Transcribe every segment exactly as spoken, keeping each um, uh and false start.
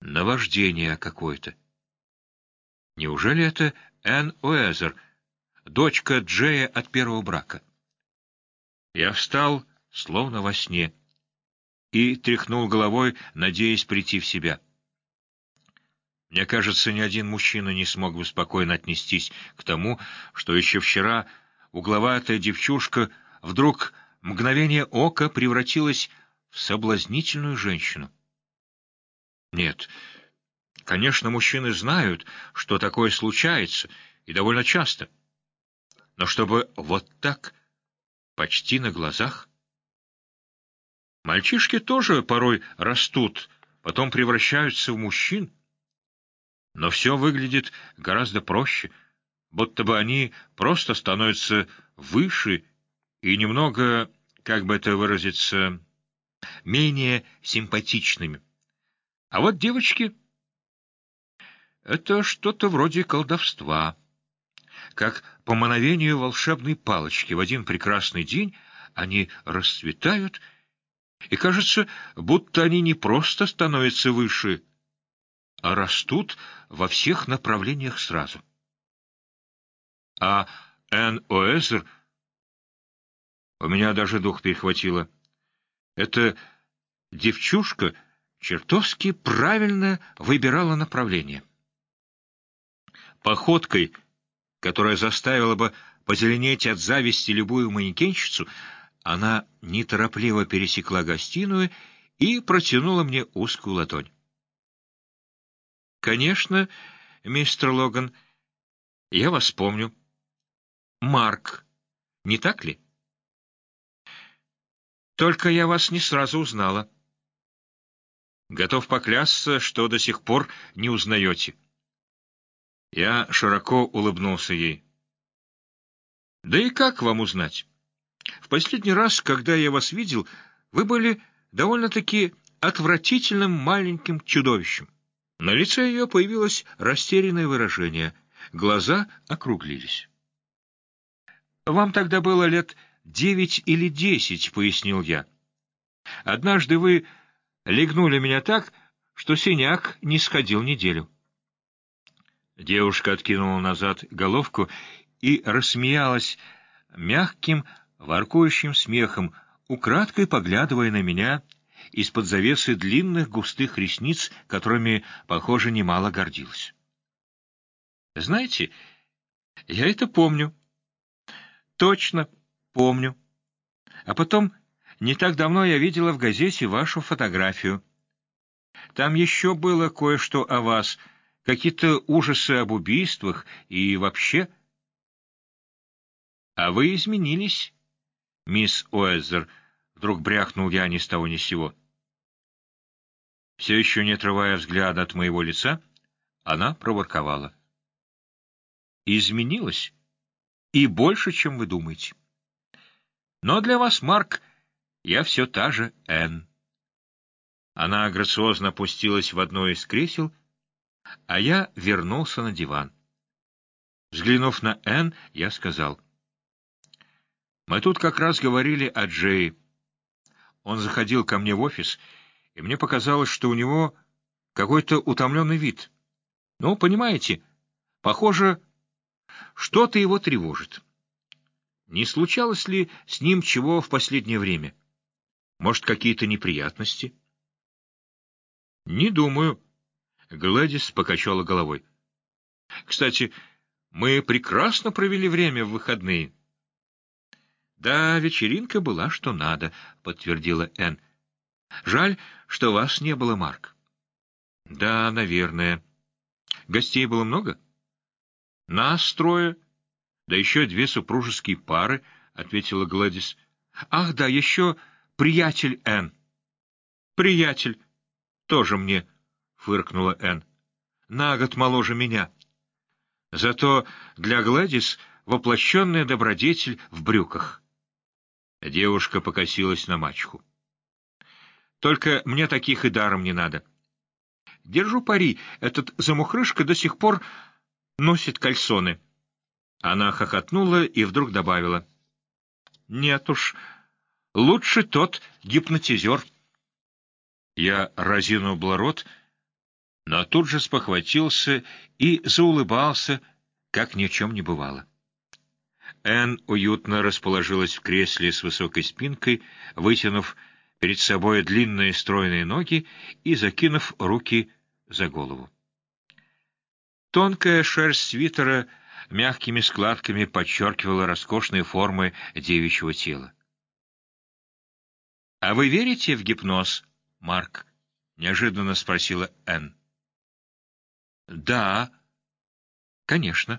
Наваждение какое-то. Неужели это Энн Уэзер, дочка Джея от первого брака? Я встал, словно во сне, и тряхнул головой, надеясь прийти в себя. Мне кажется, ни один мужчина не смог бы спокойно отнестись к тому, что еще вчера угловатая девчушка вдруг мгновение ока превратилась в соблазнительную женщину. Нет, конечно, мужчины знают, что такое случается, и довольно часто. Но чтобы вот так, почти на глазах... Мальчишки тоже порой растут, потом превращаются в мужчин. Но все выглядит гораздо проще, будто бы они просто становятся выше и немного, как бы это выразиться, менее симпатичными. А вот девочки — это что-то вроде колдовства. Как по мановению волшебной палочки в один прекрасный день они расцветают, и кажется, будто они не просто становятся выше, а растут во всех направлениях сразу. А Энн Уэзер... У меня даже дух перехватило. Эта девчушка чертовски правильно выбирала направление. Походкой, которая заставила бы позеленеть от зависти любую манекенщицу, она неторопливо пересекла гостиную и протянула мне узкую ладонь. «Конечно, мистер Логан, я вас помню. Марк, не так ли? Только я вас не сразу узнала. Готов поклясться, что до сих пор не узнаете». Я широко улыбнулся ей. «Да и как вам узнать? В последний раз, когда я вас видел, вы были довольно-таки отвратительным маленьким чудовищем». На лице ее появилось растерянное выражение. Глаза округлились. «Вам тогда было лет девять или десять», — пояснил я. «Однажды вы легнули меня так, что синяк не сходил неделю». Девушка откинула назад головку и рассмеялась мягким, воркующим смехом, украдкой поглядывая на меня из-под завесы длинных густых ресниц, которыми, похоже, немало гордилась. «Знаете, я это помню. Точно помню. А потом, не так давно я видела в газете вашу фотографию. Там еще было кое-что о вас, какие-то ужасы об убийствах и вообще...» «А вы изменились, мисс Уэзер», — вдруг брякнул я ни с того ни с сего. Все еще не отрывая взгляда от моего лица, она проворковала. «Изменилась? И больше, чем вы думаете. Но для вас, Марк, я все та же Энн». Она грациозно опустилась в одно из кресел, а я вернулся на диван. Взглянув на Энн, я сказал: «Мы тут как раз говорили о Джее. Он заходил ко мне в офис, и мне показалось, что у него какой-то утомленный вид. Ну, понимаете, похоже, что-то его тревожит. Не случалось ли с ним чего в последнее время? Может, какие-то неприятности?» «Не думаю», — Глэдис покачала головой. «Кстати, мы прекрасно провели время в выходные». «Да, вечеринка была что надо», — подтвердила Энн. «Жаль, что вас не было, Марк». «Да, наверное. Гостей было много?» «Нас трое, да еще две супружеские пары», — ответила Гладис. «Ах, да, еще приятель Энн». «Приятель. Тоже мне», — фыркнула Энн. «На год моложе меня. Зато для Гладис воплощенная добродетель в брюках». Девушка покосилась на мачеху. «Только мне таких и даром не надо. Держу пари, этот замухрышка до сих пор носит кальсоны». Она хохотнула и вдруг добавила: «Нет уж, лучше тот гипнотизер». Я разинул было рот, но тут же спохватился и заулыбался, как ни в чем не бывало. Энн уютно расположилась в кресле с высокой спинкой, вытянув перед собой длинные стройные ноги и закинув руки за голову. Тонкая шерсть свитера мягкими складками подчеркивала роскошные формы девичьего тела. — А вы верите в гипноз, Марк? — неожиданно спросила Энн. — Да, конечно.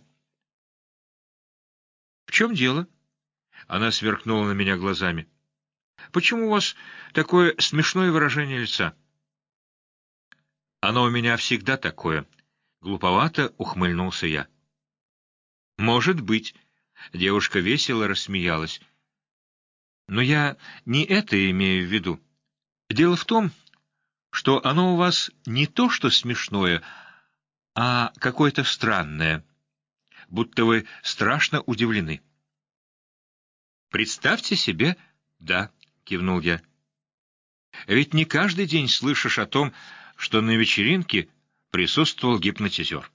— В чем дело? Она сверкнула на меня глазами. — Почему у вас такое смешное выражение лица? — Оно у меня всегда такое. Глуповато ухмыльнулся я. — Может быть. Девушка весело рассмеялась. — Но я не это имею в виду. Дело в том, что оно у вас не то что смешное, а какое-то странное, будто вы страшно удивлены. «Представьте себе...» «Да», — кивнул я. «Ведь не каждый день слышишь о том, что на вечеринке присутствовал гипнотизер».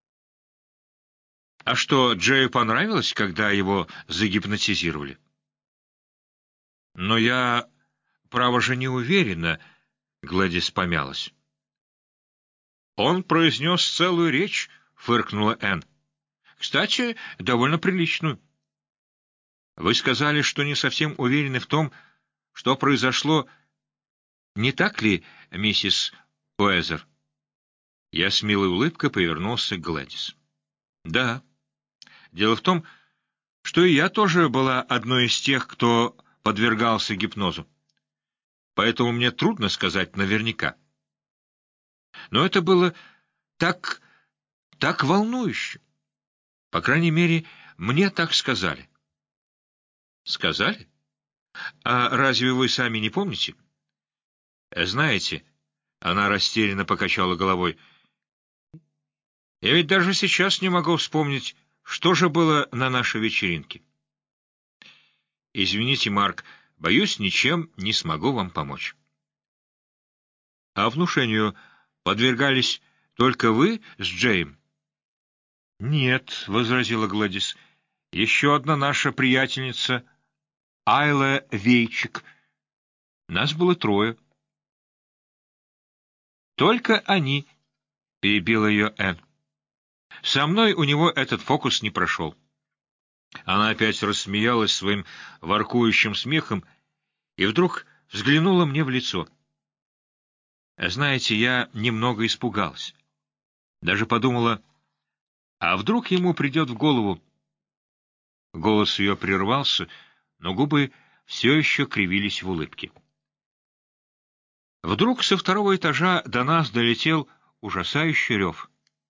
«А что, Джею понравилось, когда его загипнотизировали?» «Но я, право же, не уверена», — Глэдис помялась. «Он произнес целую речь», — фыркнула Энн. «Кстати, довольно приличную». «Вы сказали, что не совсем уверены в том, что произошло, не так ли, миссис Уэзер?» Я с милой улыбкой повернулся к Глэдис. «Да. Дело в том, что и я тоже была одной из тех, кто подвергался гипнозу. Поэтому мне трудно сказать наверняка. Но это было так... так волнующе. По крайней мере, мне так сказали». «Сказали? А разве вы сами не помните?» «Знаете...» — она растерянно покачала головой. «Я ведь даже сейчас не могу вспомнить, что же было на нашей вечеринке». «Извините, Марк, боюсь, ничем не смогу вам помочь». «А внушению подвергались только вы с Джейм?» «Нет», — возразила Гладис, — «еще одна наша приятельница, Айла Вейчик. Нас было трое». «Только они», — перебила ее Энн. «Со мной у него этот фокус не прошел». Она опять рассмеялась своим воркующим смехом и вдруг взглянула мне в лицо. Знаете, я немного испугалась. Даже подумала, а вдруг ему придет в голову... Голос ее прервался, но губы все еще кривились в улыбке. Вдруг со второго этажа до нас долетел ужасающий рев.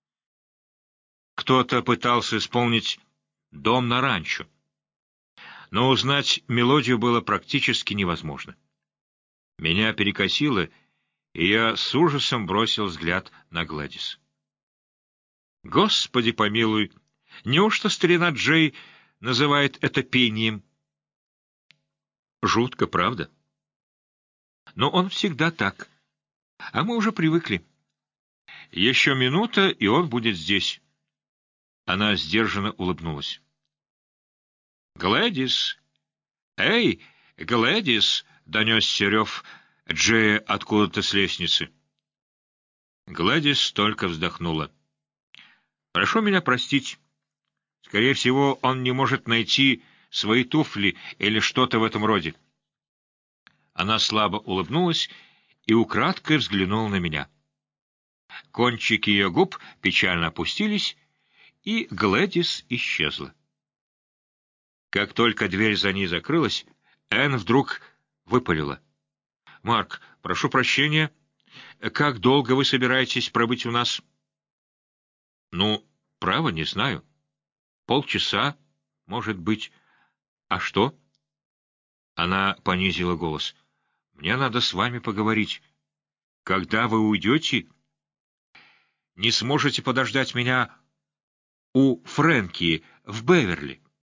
Кто-то пытался исполнить «Дом на ранчо», но узнать мелодию было практически невозможно. Меня перекосило, и я с ужасом бросил взгляд на Гладис. Господи помилуй, неужто старина Джей называет это пением? Жутко, правда? Но он всегда так. А мы уже привыкли. Еще минута, и он будет здесь. Она сдержанно улыбнулась. «Глэдис! Эй, Глэдис!» — донесся рев Джея откуда-то с лестницы. Глэдис только вздохнула. «Прошу меня простить. Скорее всего, он не может найти свои туфли или что-то в этом роде». Она слабо улыбнулась и украдкой взглянула на меня. Кончики ее губ печально опустились, и Глэдис исчезла. Как только дверь за ней закрылась, Энн вдруг выпалила. «Марк, прошу прощения. Как долго вы собираетесь пробыть у нас?» «Ну, право, не знаю. Полчаса, может быть. А что?» Она понизила голос. «Мне надо с вами поговорить. Когда вы уйдете, не сможете подождать меня у Фрэнки в Беверли?»